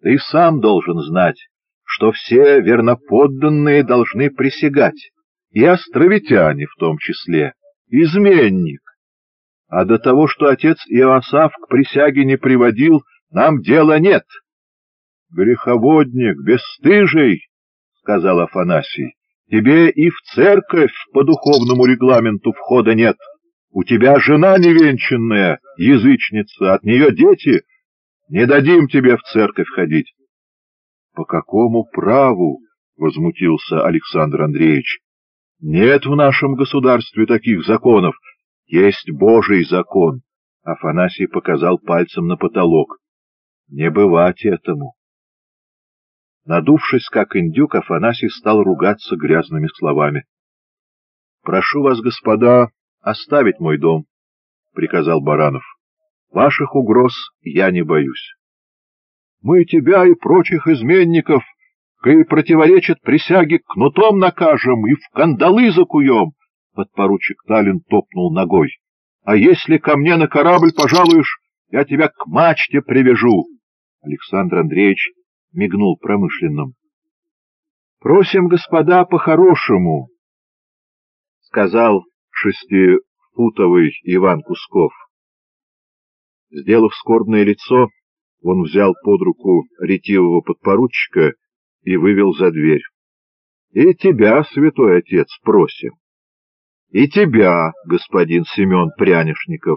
Ты сам должен знать, что все верноподданные должны присягать, и островитяне в том числе, изменник. А до того, что отец Иосаф к присяге не приводил, нам дела нет. — Греховодник, бесстыжий, — сказал Афанасий, — тебе и в церковь по духовному регламенту входа нет. У тебя жена невенчанная, язычница, от нее дети. Не дадим тебе в церковь ходить. — По какому праву? — возмутился Александр Андреевич. — Нет в нашем государстве таких законов. Есть Божий закон. Афанасий показал пальцем на потолок. Не бывать этому. Надувшись, как индюк, Афанасий стал ругаться грязными словами. — Прошу вас, господа, оставить мой дом, — приказал Баранов. — Ваших угроз я не боюсь. — Мы тебя и прочих изменников, кои противоречат присяге, кнутом накажем и в кандалы закуем, — подпоручик Талин топнул ногой. — А если ко мне на корабль пожалуешь, я тебя к мачте привяжу. Александр Андреевич мигнул промышленным. — Просим, господа, по-хорошему, — сказал шестифутовый Иван Кусков. Сделав скорбное лицо, он взял под руку ретивого подпоручика и вывел за дверь. — И тебя, святой отец, просим. И тебя, господин Семен Прянишников.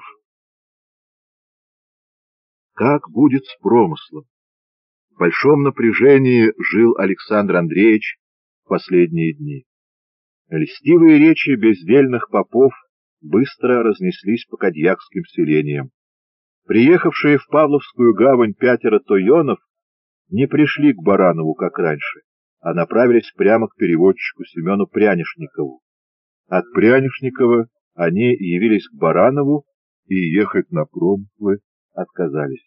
Как будет с промыслом? В большом напряжении жил Александр Андреевич в последние дни. Льстивые речи бездельных попов быстро разнеслись по кадьякским селениям. Приехавшие в Павловскую гавань 5 тойонов не пришли к Баранову, как раньше, а направились прямо к переводчику Семену Прянишникову. От Прянишникова они явились к Баранову и ехать на промыслы отказались.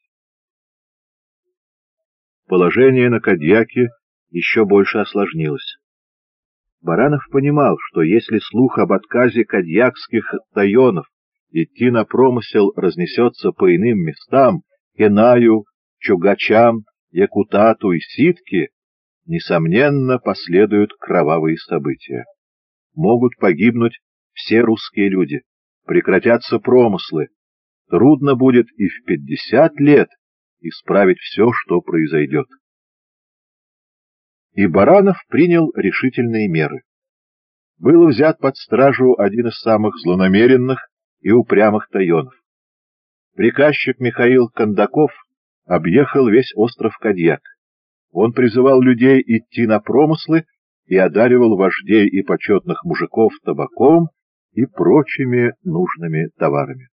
Положение на Кадьяке еще больше осложнилось. Баранов понимал, что если слух об отказе кадьякских тойонов идти на промысел разнесется по иным местам, Кенаю, Чугачам, Якутату и Ситке, несомненно, последуют кровавые события. Могут погибнуть все русские люди, прекратятся промыслы. Трудно будет и в 50 лет исправить все, что произойдет. И Баранов принял решительные меры. Был взят под стражу один из самых злонамеренных и упрямых тойонов. Приказчик Михаил Кондаков объехал весь остров Кадьяк. Он призывал людей идти на промыслы и одаривал вождей и почетных мужиков табаком и прочими нужными товарами.